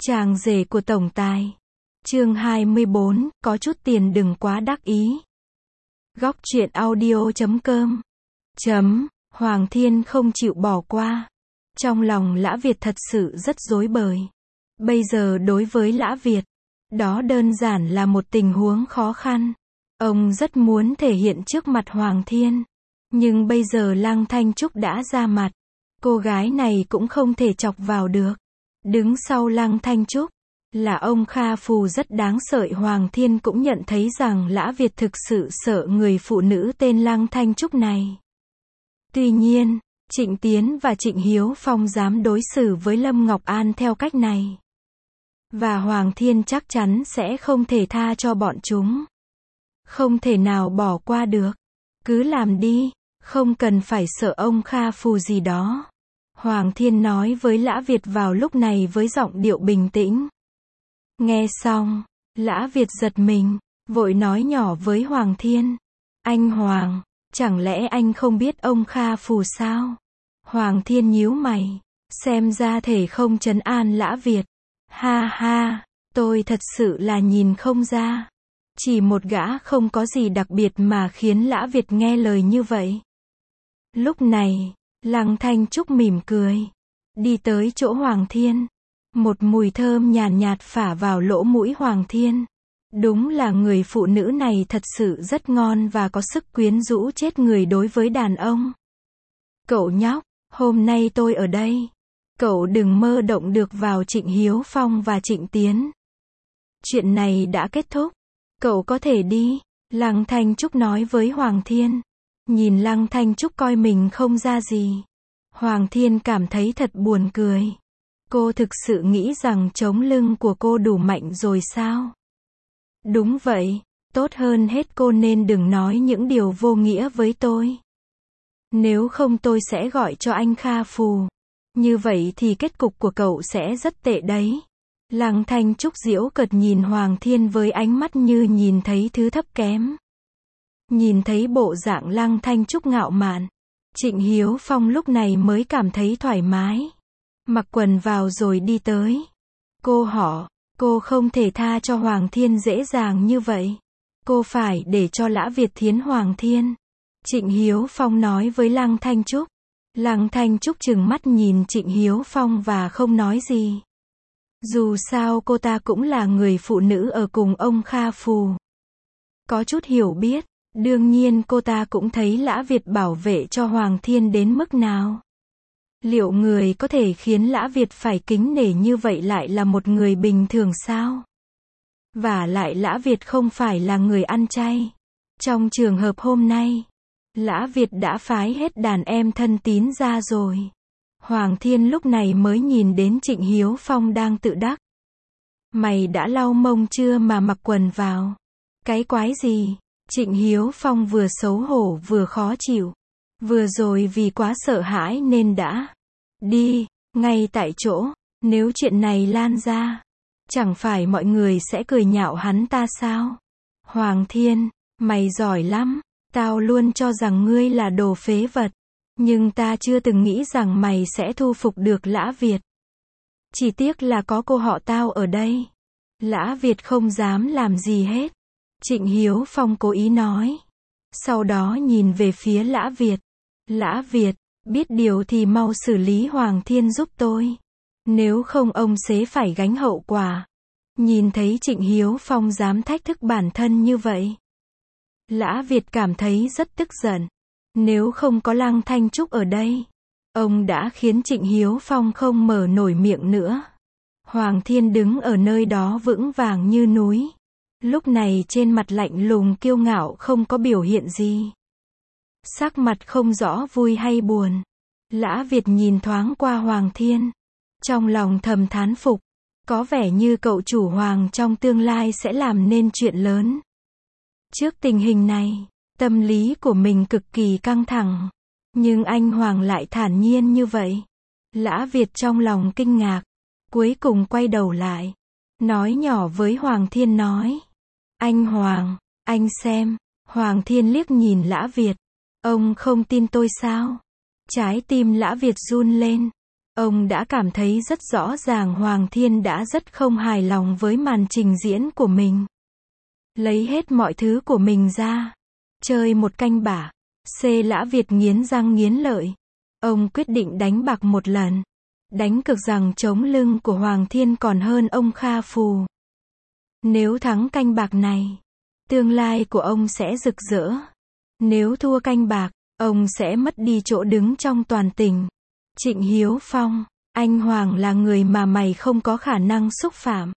Chàng rể của tổng tài. Chương 24, có chút tiền đừng quá đắc ý. Góc truyện audio.com. Hoàng Thiên không chịu bỏ qua. Trong lòng Lã Việt thật sự rất rối bời. Bây giờ đối với Lã Việt, đó đơn giản là một tình huống khó khăn. Ông rất muốn thể hiện trước mặt Hoàng Thiên. Nhưng bây giờ Lăng Thanh Trúc đã ra mặt. Cô gái này cũng không thể chọc vào được. Đứng sau Lăng Thanh Trúc là ông Kha Phù rất đáng sợ. Hoàng Thiên cũng nhận thấy rằng Lã Việt thực sự sợ người phụ nữ tên Lăng Thanh Trúc này. Tuy nhiên, Trịnh Tiến và Trịnh Hiếu Phong dám đối xử với Lâm Ngọc An theo cách này. Và Hoàng Thiên chắc chắn sẽ không thể tha cho bọn chúng. Không thể nào bỏ qua được. Cứ làm đi, không cần phải sợ ông Kha Phù gì đó. Hoàng Thiên nói với Lã Việt vào lúc này với giọng điệu bình tĩnh. Nghe xong, Lã Việt giật mình, vội nói nhỏ với Hoàng Thiên. Anh Hoàng, chẳng lẽ anh không biết ông Kha Phù sao? Hoàng Thiên nhíu mày, xem ra thể không trấn an Lã Việt. Ha ha, tôi thật sự là nhìn không ra. Chỉ một gã không có gì đặc biệt mà khiến Lã Việt nghe lời như vậy. Lúc này, Lăng Thanh Trúc mỉm cười, đi tới chỗ Hoàng Thiên. Một mùi thơm nhàn nhạt phả vào lỗ mũi Hoàng Thiên. Đúng là người phụ nữ này thật sự rất ngon và có sức quyến rũ chết người đối với đàn ông. Cậu nhóc, hôm nay tôi ở đây. Cậu đừng mơ động được vào Trịnh Hiếu Phong và Trịnh Tiến. Chuyện này đã kết thúc. Cậu có thể đi. Lăng Thanh Trúc nói với Hoàng Thiên. Nhìn Lăng Thanh Trúc coi mình không ra gì. Hoàng Thiên cảm thấy thật buồn cười. Cô thực sự nghĩ rằng chống lưng của cô đủ mạnh rồi sao? Đúng vậy, tốt hơn hết cô nên đừng nói những điều vô nghĩa với tôi. Nếu không tôi sẽ gọi cho anh Kha Phù. Như vậy thì kết cục của cậu sẽ rất tệ đấy. Lăng Thanh Trúc giễu cợt nhìn Hoàng Thiên với ánh mắt như nhìn thấy thứ thấp kém. Nhìn thấy bộ dạng Lăng Thanh Trúc ngạo mạn, Trịnh Hiếu Phong lúc này mới cảm thấy thoải mái. Mặc quần vào rồi đi tới. Cô không thể tha cho Hoàng Thiên dễ dàng như vậy. Cô phải để cho Lã Việt thiến Hoàng Thiên. Trịnh Hiếu Phong nói với Lăng Thanh Trúc. Lăng Thanh Trúc trừng mắt nhìn Trịnh Hiếu Phong và không nói gì. Dù sao cô ta cũng là người phụ nữ ở cùng ông Kha Phù. Có chút hiểu biết, đương nhiên cô ta cũng thấy Lã Việt bảo vệ cho Hoàng Thiên đến mức nào. Liệu người có thể khiến Lã Việt phải kính nể như vậy lại là một người bình thường sao? Và lại Lã Việt không phải là người ăn chay. Trong trường hợp hôm nay, Lã Việt đã phái hết đàn em thân tín ra rồi. Hoàng Thiên lúc này mới nhìn đến Trịnh Hiếu Phong đang tự đắc. Mày đã lau mông chưa mà mặc quần vào? Cái quái gì? Trịnh Hiếu Phong vừa xấu hổ vừa khó chịu. Vừa rồi vì quá sợ hãi nên đã đi, ngay tại chỗ. Nếu chuyện này lan ra, chẳng phải mọi người sẽ cười nhạo hắn ta sao? Hoàng Thiên, mày giỏi lắm. Tao luôn cho rằng ngươi là đồ phế vật. Nhưng ta chưa từng nghĩ rằng mày sẽ thu phục được Lã Việt. Chỉ tiếc là có cô họ tao ở đây. Lã Việt không dám làm gì hết. Trịnh Hiếu Phong cố ý nói. Sau đó nhìn về phía Lã Việt. Lã Việt, biết điều thì mau xử lý Hoàng Thiên giúp tôi. Nếu không ông sẽ phải gánh hậu quả. Nhìn thấy Trịnh Hiếu Phong dám thách thức bản thân như vậy. Lã Việt cảm thấy rất tức giận. Nếu không có Lăng Thanh Trúc ở đây, ông đã khiến Trịnh Hiếu Phong không mở nổi miệng nữa. Hoàng Thiên đứng ở nơi đó vững vàng như núi. Lúc này trên mặt lạnh lùng kiêu ngạo không có biểu hiện gì. Sắc mặt không rõ vui hay buồn. Lã Việt nhìn thoáng qua Hoàng Thiên. Trong lòng thầm thán phục. Có vẻ như cậu chủ Hoàng trong tương lai sẽ làm nên chuyện lớn. Trước tình hình này, tâm lý của mình cực kỳ căng thẳng. Nhưng anh Hoàng lại thản nhiên như vậy. Lã Việt trong lòng kinh ngạc. Cuối cùng quay đầu lại. Nói nhỏ với Hoàng Thiên nói. Anh Hoàng, anh xem. Hoàng Thiên liếc nhìn Lã Việt. Ông không tin tôi sao? Trái tim Lã Việt run lên. Ông đã cảm thấy rất rõ ràng Hoàng Thiên đã rất không hài lòng với màn trình diễn của mình. Lấy hết mọi thứ của mình ra. Chơi một canh bả. Lã Việt nghiến răng nghiến lợi. Ông quyết định đánh bạc một lần. Đánh cược rằng chống lưng của Hoàng Thiên còn hơn ông Kha Phù. Nếu thắng canh bạc này, tương lai của ông sẽ rực rỡ. Nếu thua canh bạc, ông sẽ mất đi chỗ đứng trong toàn tỉnh. Trịnh Hiếu Phong, anh Hoàng là người mà mày không có khả năng xúc phạm.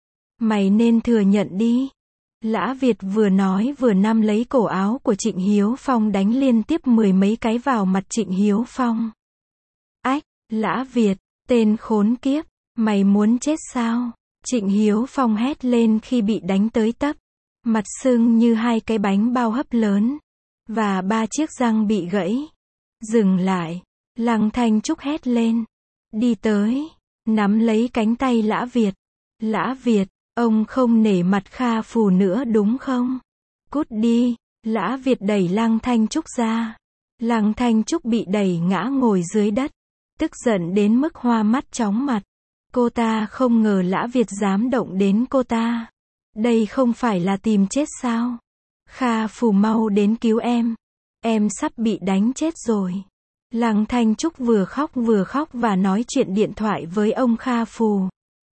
Mày nên thừa nhận đi. Lã Việt vừa nói vừa nắm lấy cổ áo của Trịnh Hiếu Phong đánh liên tiếp 10 mấy cái vào mặt Trịnh Hiếu Phong. Ách, Lã Việt, tên khốn kiếp, mày muốn chết sao? Trịnh Hiếu Phong hét lên khi bị đánh tới tấp. Mặt sưng như 2 cái bánh bao hấp lớn. Và 3 chiếc răng bị gãy. Dừng lại. Lăng Thanh Trúc hét lên. Đi tới. Nắm lấy cánh tay Lã Việt. Lã Việt, ông không nể mặt Kha Phù nữa đúng không? Cút đi. Lã Việt đẩy Lăng Thanh Trúc ra. Lăng Thanh Trúc bị đẩy ngã ngồi dưới đất. Tức giận đến mức hoa mắt chóng mặt. Cô ta không ngờ Lã Việt dám động đến cô ta. Đây không phải là tìm chết sao? Kha Phù mau đến cứu em. Em sắp bị đánh chết rồi. Lăng Thanh Trúc vừa khóc và nói chuyện điện thoại với ông Kha Phù.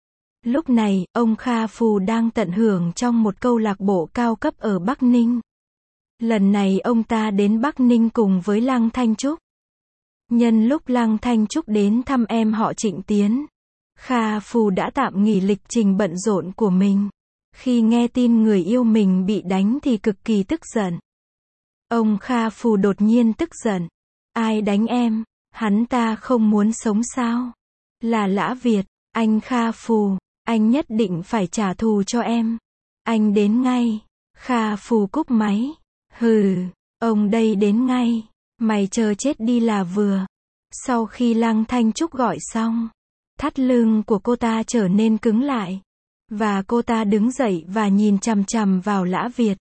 Lúc này, ông Kha Phù đang tận hưởng trong một câu lạc bộ cao cấp ở Bắc Ninh. Lần này ông ta đến Bắc Ninh cùng với Lăng Thanh Trúc. Nhân lúc Lăng Thanh Trúc đến thăm em họ Trịnh Tiến, Kha Phù đã tạm nghỉ lịch trình bận rộn của mình. Khi nghe tin người yêu mình bị đánh thì cực kỳ tức giận. Ông Kha Phù đột nhiên tức giận. Ai đánh em? Hắn ta không muốn sống sao? Là Lã Việt. Anh Kha Phù, anh nhất định phải trả thù cho em. Anh đến ngay. Kha Phù cúp máy. Hừ, ông đây đến ngay. Mày chờ chết đi là vừa. Sau khi Lăng Thanh Trúc gọi xong, thắt lưng của cô ta trở nên cứng lại. Và cô ta đứng dậy và nhìn chằm chằm vào Lã Việt.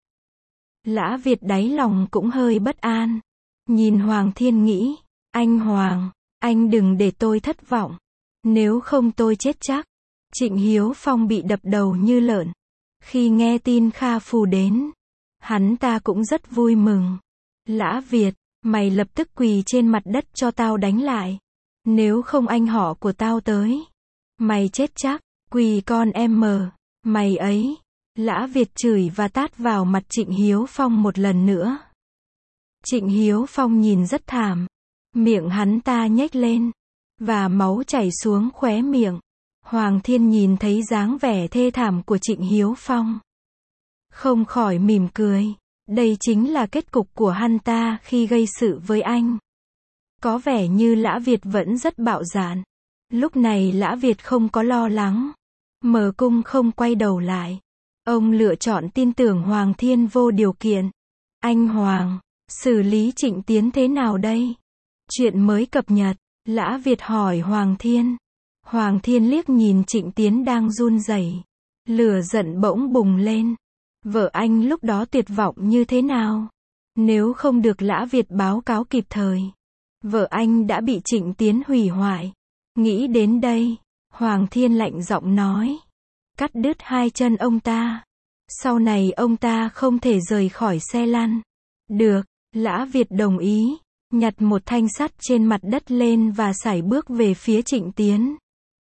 Lã Việt đáy lòng cũng hơi bất an. Nhìn Hoàng Thiên nghĩ, anh Hoàng, anh đừng để tôi thất vọng. Nếu không tôi chết chắc. Trịnh Hiếu Phong bị đập đầu như lợn. Khi nghe tin Kha Phù đến, hắn ta cũng rất vui mừng. Lã Việt, mày lập tức quỳ trên mặt đất cho tao đánh lại. Nếu không anh họ của tao tới, mày chết chắc. Quỳ con em mờ, mày ấy. Lã Việt chửi và tát vào mặt Trịnh Hiếu Phong một lần nữa. Trịnh Hiếu Phong nhìn rất thảm. Miệng hắn ta nhếch lên. Và máu chảy xuống khóe miệng. Hoàng Thiên nhìn thấy dáng vẻ thê thảm của Trịnh Hiếu Phong. Không khỏi mỉm cười. Đây chính là kết cục của hắn ta khi gây sự với anh. Có vẻ như Lã Việt vẫn rất bạo dạn. Lúc này Lã Việt không có lo lắng. Mở cung không quay đầu lại. Ông lựa chọn tin tưởng Hoàng Thiên vô điều kiện. Anh Hoàng, xử lý Trịnh Tiến thế nào đây? Chuyện mới cập nhật. Lã Việt hỏi Hoàng Thiên. Hoàng Thiên liếc nhìn Trịnh Tiến đang run rẩy. Lửa giận bỗng bùng lên. Vợ anh lúc đó tuyệt vọng như thế nào? Nếu không được Lã Việt báo cáo kịp thời, vợ anh đã bị Trịnh Tiến hủy hoại. Nghĩ đến đây, Hoàng Thiên lạnh giọng nói. Cắt đứt 2 chân ông ta. Sau này ông ta không thể rời khỏi xe lăn. Được, Lã Việt đồng ý. Nhặt một thanh sắt trên mặt đất lên và sải bước về phía Trịnh Tiến.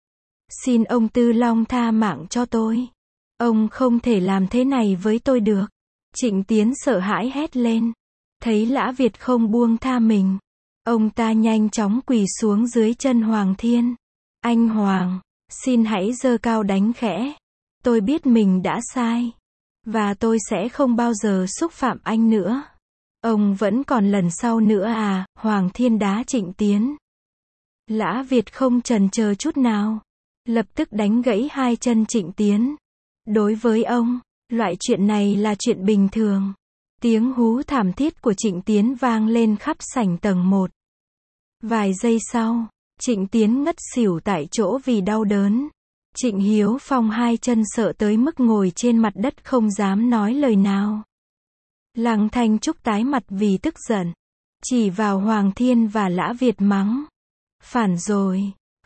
Xin ông Tư Long tha mạng cho tôi. Ông không thể làm thế này với tôi được. Trịnh Tiến sợ hãi hét lên. Thấy Lã Việt không buông tha mình, ông ta nhanh chóng quỳ xuống dưới chân Hoàng Thiên. Anh Hoàng, xin hãy giơ cao đánh khẽ. Tôi biết mình đã sai. Và tôi sẽ không bao giờ xúc phạm anh nữa. Ông vẫn còn lần sau nữa à? Hoàng Thiên đá Trịnh Tiến. Lã Việt không chần chờ chút nào. Lập tức đánh gãy 2 chân Trịnh Tiến. Đối với ông, loại chuyện này là chuyện bình thường. Tiếng hú thảm thiết của Trịnh Tiến vang lên khắp sảnh tầng 1. Vài giây sau, Trịnh Tiến ngất xỉu tại chỗ vì đau đớn. Trịnh Hiếu Phong 2 chân sợ tới mức ngồi trên mặt đất không dám nói lời nào. Lăng Thanh Trúc tái mặt vì tức giận. Chỉ vào Hoàng Thiên và Lã Việt mắng. Phản rồi.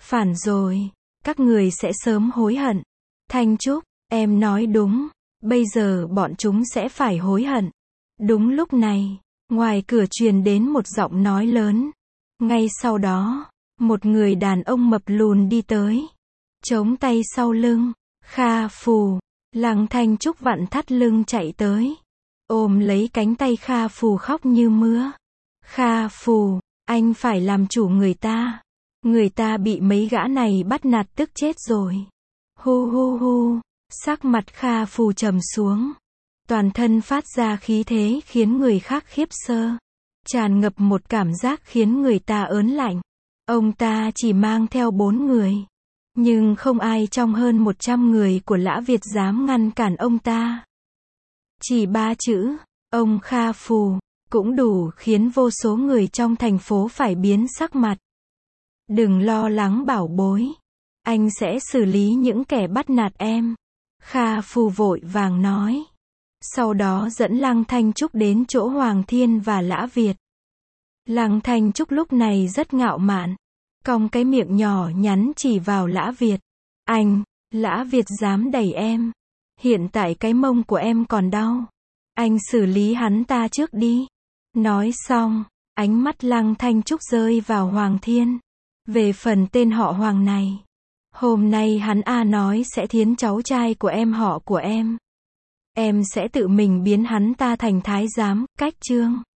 Phản rồi. Các người sẽ sớm hối hận. Thanh Trúc, em nói đúng. Bây giờ bọn chúng sẽ phải hối hận. Đúng lúc này, ngoài cửa truyền đến một giọng nói lớn. Ngay sau đó, một người đàn ông mập lùn đi tới. Chống tay sau lưng. Kha Phù. Lăng Thanh Trúc vặn thắt lưng chạy tới. Ôm lấy cánh tay Kha Phù khóc như mưa. Kha Phù, anh phải làm chủ người ta. Người ta bị mấy gã này bắt nạt tức chết rồi. Hu hu hu. Sắc mặt Kha Phù trầm xuống. Toàn thân phát ra khí thế khiến người khác khiếp sơ. Tràn ngập một cảm giác khiến người ta ớn lạnh. Ông ta chỉ mang theo 4 người. Nhưng không ai trong hơn 100 người của Lã Việt dám ngăn cản ông ta. Chỉ 3 chữ, ông Kha Phù, cũng đủ khiến vô số người trong thành phố phải biến sắc mặt. Đừng lo lắng bảo bối. Anh sẽ xử lý những kẻ bắt nạt em. Kha Phù vội vàng nói. Sau đó dẫn Lăng Thanh Trúc đến chỗ Hoàng Thiên và Lã Việt. Lăng Thanh Trúc lúc này rất ngạo mạn. Cong cái miệng nhỏ nhắn chỉ vào Lã Việt. Anh, Lã Việt dám đẩy em. Hiện tại cái mông của em còn đau. Anh xử lý hắn ta trước đi. Nói xong, ánh mắt Lăng Thanh Trúc rơi vào Hoàng Thiên. Về phần tên họ Hoàng này. Hôm nay hắn nói sẽ thiến cháu trai của em họ của em. Em sẽ tự mình biến hắn ta thành thái giám, cách trương.